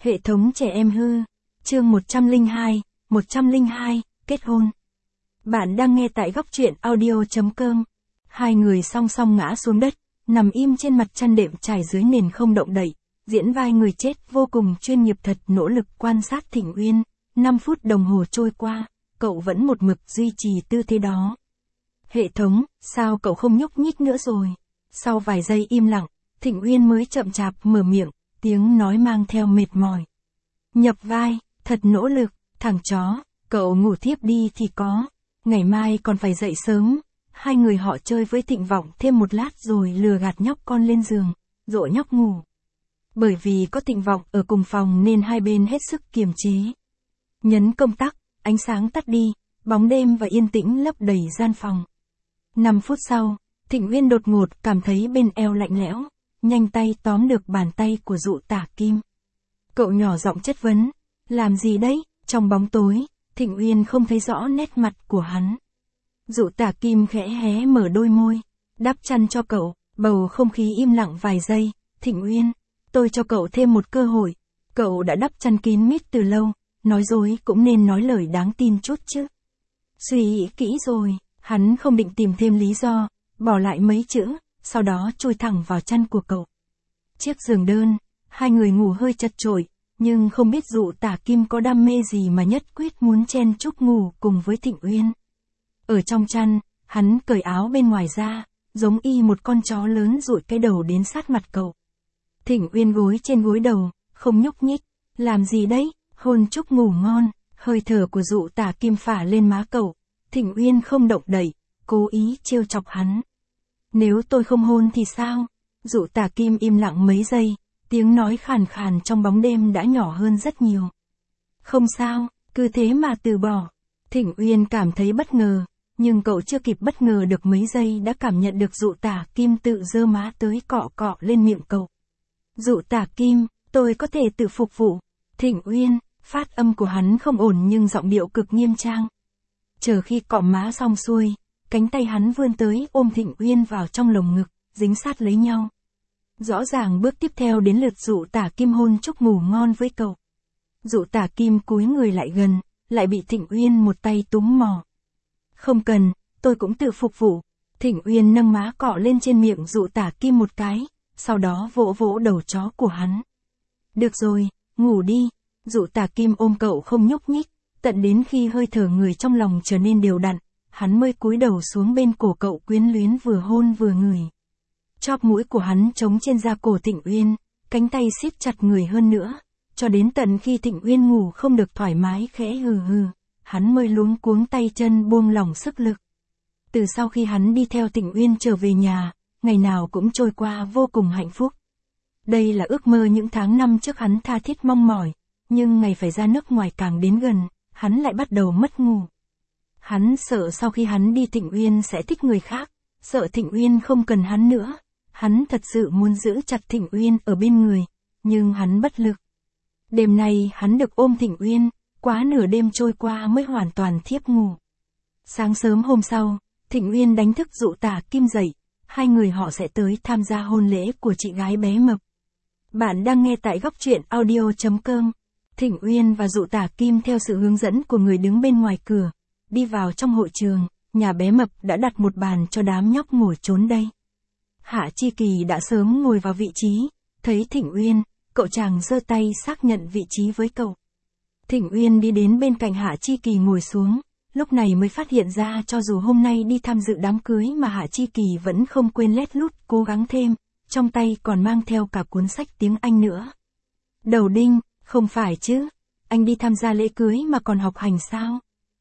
Hệ thống trẻ em hư. Chương 102, kết hôn. Bạn đang nghe tại góc truyện audio.com. Hai người song song ngã xuống đất, nằm im trên mặt chăn đệm trải dưới nền không động đậy, diễn vai người chết vô cùng chuyên nghiệp thật nỗ lực quan sát Thịnh Uyên. 5 phút đồng hồ trôi qua, cậu vẫn một mực duy trì tư thế đó. Hệ thống, sao cậu không nhúc nhích nữa rồi? Sau vài giây im lặng, Thịnh Uyên mới chậm chạp mở miệng, tiếng nói mang theo mệt mỏi. Nhập vai, thật nỗ lực, thằng chó, cậu ngủ thiếp đi thì có, ngày mai còn phải dậy sớm. Hai người họ chơi với Thịnh Vọng thêm một lát rồi lừa gạt nhóc con lên giường, dỗ nhóc ngủ. Bởi vì có Thịnh Vọng ở cùng phòng nên hai bên hết sức kiềm chế. Nhấn công tắc, ánh sáng tắt đi, bóng đêm và yên tĩnh lấp đầy gian phòng. 5 phút sau, Thịnh Uyên đột ngột cảm thấy bên eo lạnh lẽo, nhanh tay tóm được bàn tay của Dụ Tả Kim. Cậu nhỏ giọng chất vấn, làm gì đấy? Trong bóng tối, Thịnh Uyên không thấy rõ nét mặt của hắn. Dụ Tả Kim khẽ hé mở đôi môi, đắp chăn cho cậu, bầu không khí im lặng vài giây. Thịnh Uyên, tôi cho cậu thêm một cơ hội, cậu đã đắp chăn kín mít từ lâu, nói dối cũng nên nói lời đáng tin chút chứ. Suy nghĩ kỹ rồi, hắn không định tìm thêm lý do, bỏ lại mấy chữ, sau đó chui thẳng vào chăn của cậu. Chiếc giường đơn, hai người ngủ hơi chật chội, nhưng không biết Dụ Tả Kim có đam mê gì mà nhất quyết muốn chen chúc ngủ cùng với Thịnh Uyên. Ở trong chăn, hắn cởi áo bên ngoài ra, giống y một con chó lớn dụi cái đầu đến sát mặt cậu. Thịnh Uyên gối trên gối đầu, không nhúc nhích, làm gì đấy, hôn chúc ngủ ngon, hơi thở của Dụ Tả Kim phả lên má cậu. Thịnh Uyên không động đậy, cố ý trêu chọc hắn. Nếu tôi không hôn thì sao? Dụ Tả Kim im lặng mấy giây, tiếng nói khàn khàn trong bóng đêm đã nhỏ hơn rất nhiều. Không sao, cứ thế mà từ bỏ. Thịnh Uyên cảm thấy bất ngờ, nhưng cậu chưa kịp bất ngờ được mấy giây đã cảm nhận được Dụ Tả Kim tự giơ má tới cọ cọ lên miệng cậu. Dụ Tả Kim, tôi có thể tự phục vụ. Thịnh Uyên, phát âm của hắn không ổn nhưng giọng điệu cực nghiêm trang. Chờ khi cọ má xong xuôi, cánh tay hắn vươn tới ôm Thịnh Uyên vào trong lồng ngực, dính sát lấy nhau. Rõ ràng bước tiếp theo đến lượt Dụ Tả Kim hôn chúc ngủ ngon với cậu. Dụ Tả Kim cúi người lại gần, lại bị Thịnh Uyên một tay túm mò. Không cần, tôi cũng tự phục vụ. Thịnh Uyên nâng má cọ lên trên miệng Dụ Tả Kim một cái, sau đó vỗ vỗ đầu chó của hắn. Được rồi, ngủ đi. Dụ Tả Kim ôm cậu không nhúc nhích, tận đến khi hơi thở người trong lòng trở nên đều đặn, hắn mới cúi đầu xuống bên cổ cậu quyến luyến vừa hôn vừa ngửi. Chóp mũi của hắn trống trên da cổ Thịnh Uyên, cánh tay siết chặt người hơn nữa, cho đến tận khi Thịnh Uyên ngủ không được thoải mái khẽ hừ hừ, hắn mới luống cuống tay chân buông lỏng sức lực. Từ sau khi hắn đi theo Thịnh Uyên trở về nhà, ngày nào cũng trôi qua vô cùng hạnh phúc. Đây là ước mơ những tháng năm trước hắn tha thiết mong mỏi, nhưng ngày phải ra nước ngoài càng đến gần, hắn lại bắt đầu mất ngủ. Hắn sợ sau khi hắn đi Thịnh Uyên sẽ thích người khác, sợ Thịnh Uyên không cần hắn nữa. Hắn thật sự muốn giữ chặt Thịnh Uyên ở bên người, nhưng hắn bất lực. Đêm nay hắn được ôm Thịnh Uyên, quá nửa đêm trôi qua mới hoàn toàn thiếp ngủ. Sáng sớm hôm sau, Thịnh Uyên đánh thức Dụ Tả Kim dậy, hai người họ sẽ tới tham gia hôn lễ của chị gái bé mập. Bạn đang nghe tại góc truyện audio.com. Thịnh Uyên và Dụ Tả Kim theo sự hướng dẫn của người đứng bên ngoài cửa, đi vào trong hội trường, nhà bé mập đã đặt một bàn cho đám nhóc ngồi trốn đây. Hạ Chi Kỳ đã sớm ngồi vào vị trí, thấy Thịnh Uyên, cậu chàng giơ tay xác nhận vị trí với cậu. Thịnh Uyên đi đến bên cạnh Hạ Chi Kỳ ngồi xuống, lúc này mới phát hiện ra cho dù hôm nay đi tham dự đám cưới mà Hạ Chi Kỳ vẫn không quên lét lút cố gắng thêm, trong tay còn mang theo cả cuốn sách tiếng Anh nữa. Đầu đinh, không phải chứ, anh đi tham gia lễ cưới mà còn học hành sao?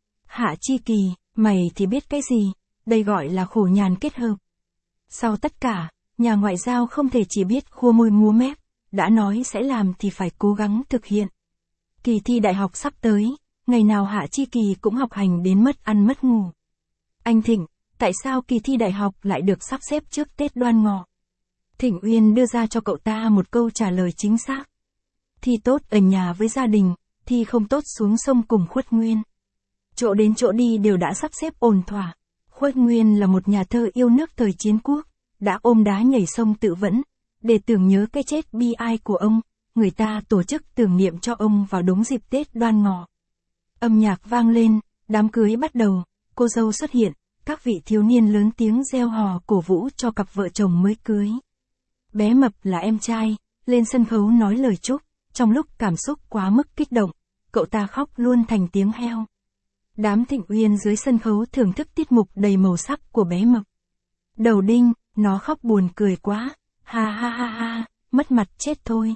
Hạ Chi Kỳ, mày thì biết cái gì, đây gọi là khổ nhàn kết hợp. Sau tất cả, nhà ngoại giao không thể chỉ biết khua môi múa mép, đã nói sẽ làm thì phải cố gắng thực hiện. Kỳ thi đại học sắp tới, ngày nào Hạ Chi Kỳ cũng học hành đến mất ăn mất ngủ. Anh Thịnh, tại sao kỳ thi đại học lại được sắp xếp trước Tết Đoan Ngọ? Thịnh Uyên đưa ra cho cậu ta một câu trả lời chính xác. Thi tốt ở nhà với gia đình, thi không tốt xuống sông cùng Khuất Nguyên. Chỗ đến chỗ đi đều đã sắp xếp ổn thỏa. Khuất Nguyên là một nhà thơ yêu nước thời chiến quốc, đã ôm đá nhảy sông tự vẫn, để tưởng nhớ cái chết bi ai của ông, người ta tổ chức tưởng niệm cho ông vào đúng dịp Tết Đoan Ngọ. Âm nhạc vang lên, đám cưới bắt đầu, cô dâu xuất hiện, các vị thiếu niên lớn tiếng reo hò cổ vũ cho cặp vợ chồng mới cưới. Bé Mập là em trai, lên sân khấu nói lời chúc, trong lúc cảm xúc quá mức kích động, cậu ta khóc luôn thành tiếng heo. Đám Thịnh Uyên dưới sân khấu thưởng thức tiết mục đầy màu sắc của bé Mập. Đầu Đinh, nó khóc buồn cười quá, ha ha ha ha, mất mặt chết thôi.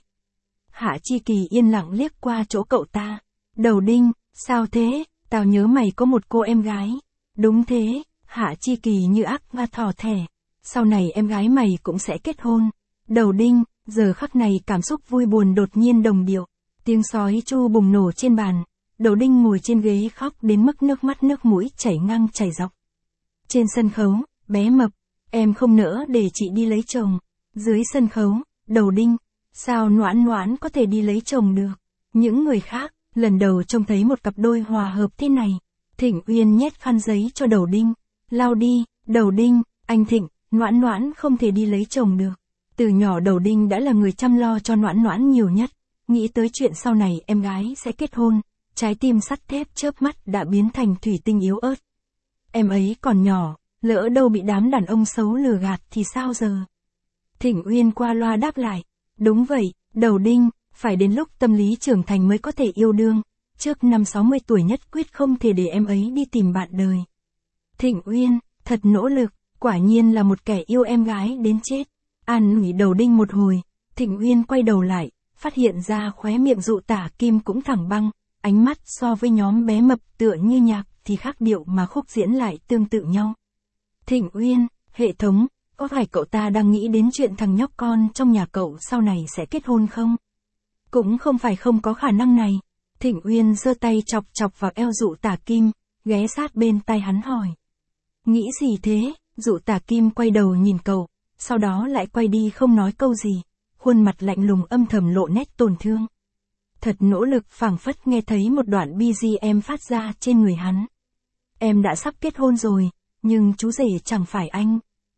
Hạ Chi Kỳ yên lặng liếc qua chỗ cậu ta. Đầu Đinh, sao thế, tao nhớ mày có một cô em gái. Đúng thế, Hạ Chi Kỳ như ác ma thỏ thẻ. Sau này em gái mày cũng sẽ kết hôn. Đầu Đinh, giờ khắc này cảm xúc vui buồn đột nhiên đồng điệu. Tiếng sói chu bùng nổ trên bàn. Đầu Đinh ngồi trên ghế khóc đến mức nước mắt nước mũi chảy ngang chảy dọc. Trên sân khấu, bé Mập, em không nỡ để chị đi lấy chồng. Dưới sân khấu, Đầu Đinh, sao Noãn Noãn có thể đi lấy chồng được? Những người khác, lần đầu trông thấy một cặp đôi hòa hợp thế này. Thịnh Uyên nhét khăn giấy cho Đầu Đinh. Lau đi, Đầu Đinh, anh Thịnh, Noãn Noãn không thể đi lấy chồng được. Từ nhỏ Đầu Đinh đã là người chăm lo cho Noãn Noãn nhiều nhất. Nghĩ tới chuyện sau này em gái sẽ kết hôn, trái tim sắt thép chớp mắt đã biến thành thủy tinh yếu ớt. Em ấy còn nhỏ, lỡ đâu bị đám đàn ông xấu lừa gạt thì sao giờ? Thịnh Uyên qua loa đáp lại. Đúng vậy, Đầu Đinh, phải đến lúc tâm lý trưởng thành mới có thể yêu đương. Trước năm 60 tuổi nhất quyết không thể để em ấy đi tìm bạn đời. Thịnh Uyên, thật nỗ lực, quả nhiên là một kẻ yêu em gái đến chết. An ủi Đầu Đinh một hồi, Thịnh Uyên quay đầu lại, phát hiện ra khóe miệng Dụ Tả Kim cũng thẳng băng, ánh mắt so với nhóm bé Mập tựa như nhạc thì khác điệu mà khúc diễn lại tương tự nhau. Thịnh Uyên, hệ thống, có phải cậu ta đang nghĩ đến chuyện thằng nhóc con trong nhà cậu sau này sẽ kết hôn không? Cũng không phải không có khả năng này. Thịnh Uyên giơ tay chọc chọc vào eo Dụ Tả Kim, ghé sát bên tai hắn hỏi. Nghĩ gì thế? Dụ Tả Kim quay đầu nhìn cậu, sau đó lại quay đi không nói câu gì, khuôn mặt lạnh lùng âm thầm lộ nét tổn thương. Thật nỗ lực phảng phất nghe thấy một đoạn BGM phát ra trên người hắn. Em đã sắp kết hôn rồi, nhưng chú rể chẳng phải anh.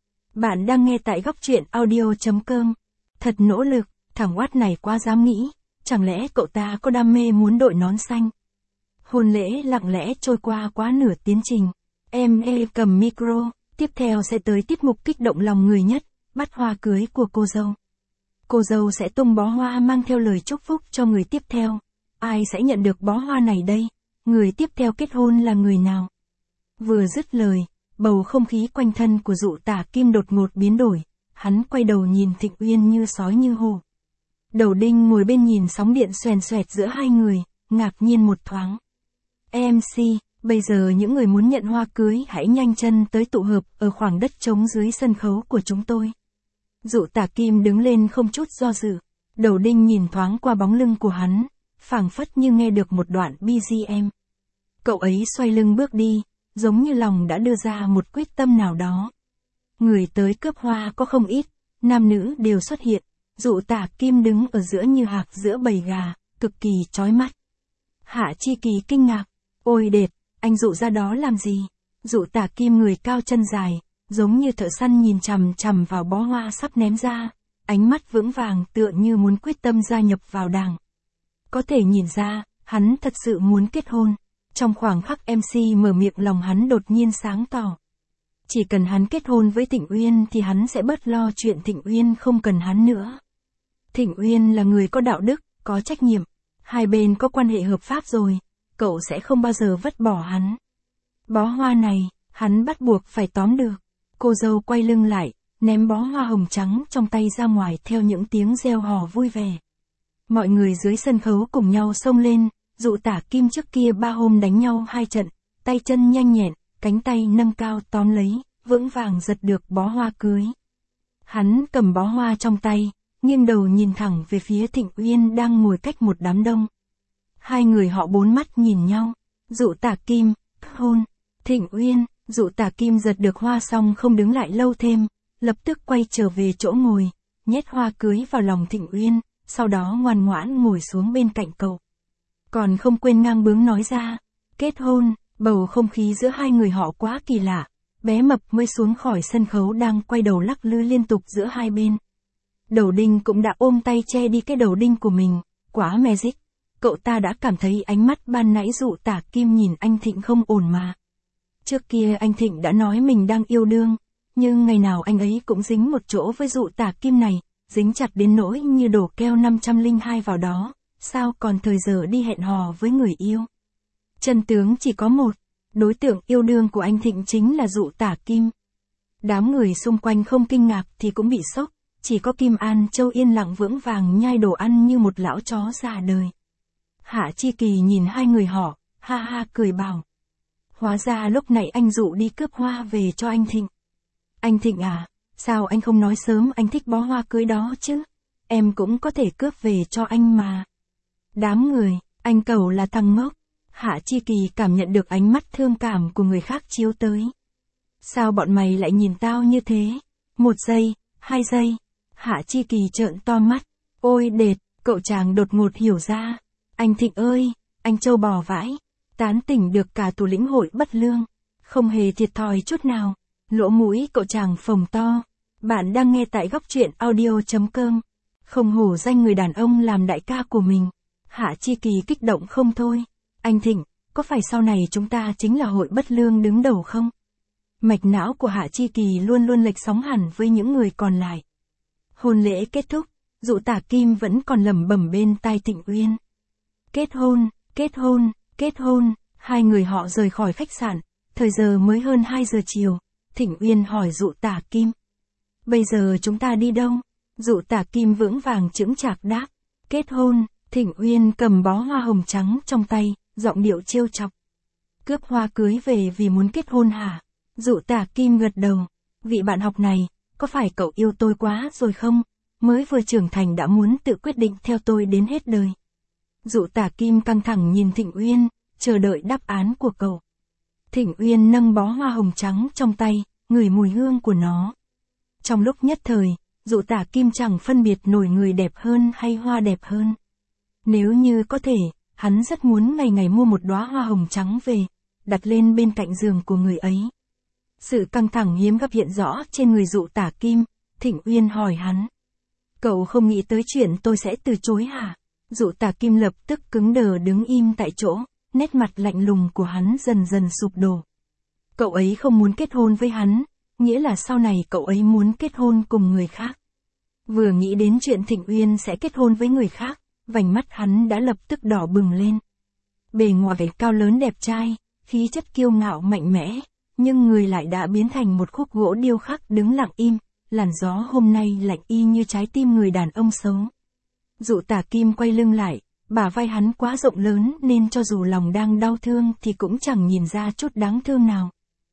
Bạn đang nghe tại góc truyện audio.com. Thật nỗ lực, thằng oát này quá dám nghĩ, chẳng lẽ cậu ta có đam mê muốn đội nón xanh? Hôn lễ lặng lẽ trôi qua quá nửa tiến trình. Em cầm micro, tiếp theo sẽ tới tiết mục kích động lòng người nhất, bắt hoa cưới của cô dâu. Cô dâu sẽ tung bó hoa mang theo lời chúc phúc cho người tiếp theo. Ai sẽ nhận được bó hoa này đây? Người tiếp theo kết hôn là người nào? Vừa dứt lời, bầu không khí quanh thân của Dụ Tả Kim đột ngột biến đổi, hắn quay đầu nhìn Thịnh Uyên như sói như hổ. Đầu Đinh ngồi bên nhìn sóng điện xoèn xoẹt giữa hai người, ngạc nhiên một thoáng. MC, bây giờ những người muốn nhận hoa cưới hãy nhanh chân tới tụ hợp ở khoảng đất trống dưới sân khấu của chúng tôi. Dụ Tả Kim đứng lên không chút do dự, Đầu Đinh nhìn thoáng qua bóng lưng của hắn, phảng phất như nghe được một đoạn BGM. Cậu ấy xoay lưng bước đi, giống như lòng đã đưa ra một quyết tâm nào đó. Người tới cướp hoa có không ít, nam nữ đều xuất hiện, Dụ Tả Kim đứng ở giữa như hạc giữa bầy gà, cực kỳ chói mắt. Hạ Chi Kỳ kinh ngạc, ôi đệt, anh Dụ ra đó làm gì? Dụ Tả Kim người cao chân dài, giống như thợ săn nhìn chằm chằm vào bó hoa sắp ném ra, ánh mắt vững vàng tựa như muốn quyết tâm gia nhập vào đảng. Có thể nhìn ra, hắn thật sự muốn kết hôn. Trong khoảng khắc MC mở miệng lòng hắn đột nhiên sáng tỏ. Chỉ cần hắn kết hôn với Thịnh Uyên thì hắn sẽ bớt lo chuyện Thịnh Uyên không cần hắn nữa. Thịnh Uyên là người có đạo đức, có trách nhiệm. Hai bên có quan hệ hợp pháp rồi, cậu sẽ không bao giờ vứt bỏ hắn. Bó hoa này, hắn bắt buộc phải tóm được. Cô dâu quay lưng lại, ném bó hoa hồng trắng trong tay ra ngoài theo những tiếng reo hò vui vẻ. Mọi người dưới sân khấu cùng nhau xông lên, Dụ Tả Kim trước kia 3 hôm đánh nhau 2 trận, tay chân nhanh nhẹn, cánh tay nâng cao tóm lấy, vững vàng giật được bó hoa cưới. Hắn cầm bó hoa trong tay, nghiêng đầu nhìn thẳng về phía Thịnh Uyên đang ngồi cách một đám đông. Hai người họ bốn mắt nhìn nhau, Dụ Tả Kim, hôn, Thịnh Uyên. Dụ Tả Kim giật được hoa xong không đứng lại lâu thêm, lập tức quay trở về chỗ ngồi, nhét hoa cưới vào lòng Thịnh Uyên, sau đó ngoan ngoãn ngồi xuống bên cạnh cậu. Còn không quên ngang bướng nói ra, kết hôn, bầu không khí giữa hai người họ quá kỳ lạ, bé Mập mới xuống khỏi sân khấu đang quay đầu lắc lư liên tục giữa hai bên. Đầu đinh cũng đã ôm tay che đi cái đầu đinh của mình, quá magic. Cậu ta đã cảm thấy ánh mắt ban nãy Dụ Tả Kim nhìn anh Thịnh không ổn mà. Trước kia anh Thịnh đã nói mình đang yêu đương, nhưng ngày nào anh ấy cũng dính một chỗ với Dụ Tả Kim này, dính chặt đến nỗi như đổ keo 502 vào đó, sao còn thời giờ đi hẹn hò với người yêu. Chân tướng chỉ có một, đối tượng yêu đương của anh Thịnh chính là Dụ Tả Kim. Đám người xung quanh không kinh ngạc thì cũng bị sốc, chỉ có Kim An Châu yên lặng vững vàng nhai đồ ăn như một lão chó già đời. Hạ Chi Kỳ nhìn hai người họ, ha ha cười bảo. Hóa ra lúc nãy anh Dụ đi cướp hoa về cho anh Thịnh. Anh Thịnh à, sao anh không nói sớm anh thích bó hoa cưới đó chứ? Em cũng có thể cướp về cho anh mà. Đám người, anh Cẩu là thằng ngốc. Hạ Chi Kỳ cảm nhận được ánh mắt thương cảm của người khác chiếu tới. Sao bọn mày lại nhìn tao như thế? 1 giây, 2 giây. Hạ Chi Kỳ trợn to mắt. Ôi đệt, cậu chàng đột ngột hiểu ra. Anh Thịnh ơi, anh Châu bò vãi. Tán tỉnh được cả thủ lĩnh hội bất lương. Không hề thiệt thòi chút nào. Lỗ mũi cậu chàng phồng to. Bạn đang nghe tại góc truyện audio.com. Không hổ danh người đàn ông làm đại ca của mình. Hạ Chi Kỳ kích động không thôi. Anh Thịnh, có phải sau này chúng ta chính là hội bất lương đứng đầu không? Mạch não của Hạ Chi Kỳ luôn luôn lệch sóng hẳn với những người còn lại. Hôn lễ kết thúc, Dụ Tả Kim vẫn còn lẩm bẩm bên tai Thịnh Uyên. Kết hôn, kết hôn, kết hôn, hai người họ rời khỏi khách sạn, thời giờ mới hơn 2 giờ chiều, Thịnh Uyên hỏi Dụ Tả Kim. Bây giờ chúng ta đi đâu? Dụ Tả Kim vững vàng chững chạc đáp. Kết hôn, Thịnh Uyên cầm bó hoa hồng trắng trong tay, giọng điệu trêu chọc. Cướp hoa cưới về vì muốn kết hôn hả? Dụ Tả Kim gật đầu. Vị bạn học này, có phải cậu yêu tôi quá rồi không? Mới vừa trưởng thành đã muốn tự quyết định theo tôi đến hết đời. Dụ Tả Kim căng thẳng nhìn Thịnh Uyên, chờ đợi đáp án của cậu. Thịnh Uyên nâng bó hoa hồng trắng trong tay, ngửi mùi hương của nó. Trong lúc nhất thời, Dụ Tả Kim chẳng phân biệt nổi người đẹp hơn hay hoa đẹp hơn. Nếu như có thể, hắn rất muốn ngày ngày mua một đóa hoa hồng trắng về, đặt lên bên cạnh giường của người ấy. Sự căng thẳng hiếm gặp hiện rõ trên người Dụ Tả Kim, Thịnh Uyên hỏi hắn. Cậu không nghĩ tới chuyện tôi sẽ từ chối hả? Dụ Tả Kim lập tức cứng đờ đứng im tại chỗ, nét mặt lạnh lùng của hắn dần dần sụp đổ. Cậu ấy không muốn kết hôn với hắn, nghĩa là sau này cậu ấy muốn kết hôn cùng người khác. Vừa nghĩ đến chuyện Thịnh Uyên sẽ kết hôn với người khác, vành mắt hắn đã lập tức đỏ bừng lên. Bề ngoài cao lớn đẹp trai, khí chất kiêu ngạo mạnh mẽ, nhưng người lại đã biến thành một khúc gỗ điêu khắc đứng lặng im, làn gió hôm nay lạnh y như trái tim người đàn ông xấu. Dụ Tả Kim quay lưng lại, bả vai hắn quá rộng lớn nên cho dù lòng đang đau thương thì cũng chẳng nhìn ra chút đáng thương nào.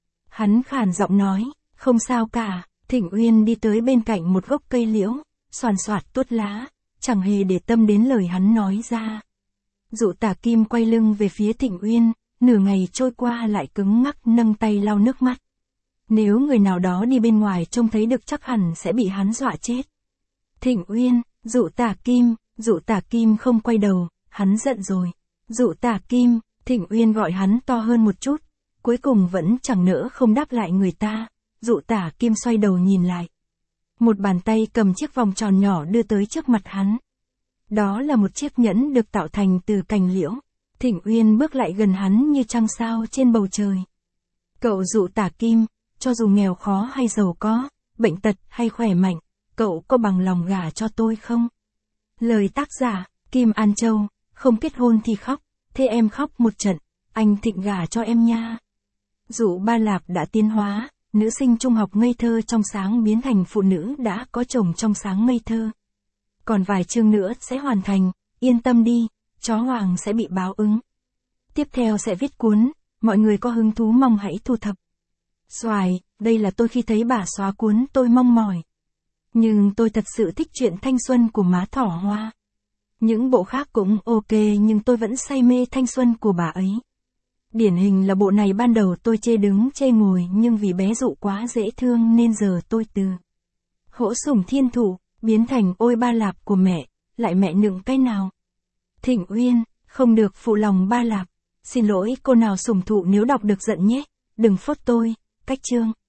Hắn khàn giọng nói, không sao cả. Thịnh Uyên đi tới bên cạnh một gốc cây liễu, xoàn xoạt tuốt lá, chẳng hề để tâm đến lời hắn nói ra. Dụ Tả Kim quay lưng về phía Thịnh Uyên, nửa ngày trôi qua lại cứng ngắc nâng tay lau nước mắt. Nếu người nào đó đi bên ngoài trông thấy được chắc hẳn sẽ bị hắn dọa chết. Thịnh Uyên, Dụ Tả Kim không quay đầu, hắn giận rồi. Dụ Tả Kim, Thịnh Uyên gọi hắn to hơn một chút, cuối cùng vẫn chẳng nỡ không đáp lại người ta. Dụ Tả Kim xoay đầu nhìn lại. Một bàn tay cầm chiếc vòng tròn nhỏ đưa tới trước mặt hắn. Đó là một chiếc nhẫn được tạo thành từ cành liễu. Thịnh Uyên bước lại gần hắn như trăng sao trên bầu trời. Cậu Dụ Tả Kim, cho dù nghèo khó hay giàu có, bệnh tật hay khỏe mạnh, cậu có bằng lòng gả cho tôi không? Lời tác giả, Kim An Châu, không kết hôn thì khóc, thế em khóc một trận, anh Thịnh gả cho em nha. Dụ Ba Lạp đã tiến hóa, nữ sinh trung học ngây thơ trong sáng biến thành phụ nữ đã có chồng trong sáng ngây thơ. Còn vài chương nữa sẽ hoàn thành, yên tâm đi, chó hoàng sẽ bị báo ứng. Tiếp theo sẽ viết cuốn, mọi người có hứng thú mong hãy thu thập. Xoài, đây là tôi khi thấy bà xóa cuốn tôi mong mỏi. Nhưng tôi thật sự thích chuyện thanh xuân của má Thỏ Hoa. Những bộ khác cũng ok nhưng tôi vẫn say mê thanh xuân của bà ấy. Điển hình là bộ này ban đầu tôi chê đứng chê ngồi nhưng vì bé Dụ quá dễ thương nên giờ tôi từ hổ sủng thiên thủ, biến thành ôi Ba Lạp của mẹ, lại mẹ nựng cái nào. Thịnh Uyên, không được phụ lòng Ba Lạp. Xin lỗi cô nào sủng thụ nếu đọc được giận nhé, đừng phốt tôi, cách chương.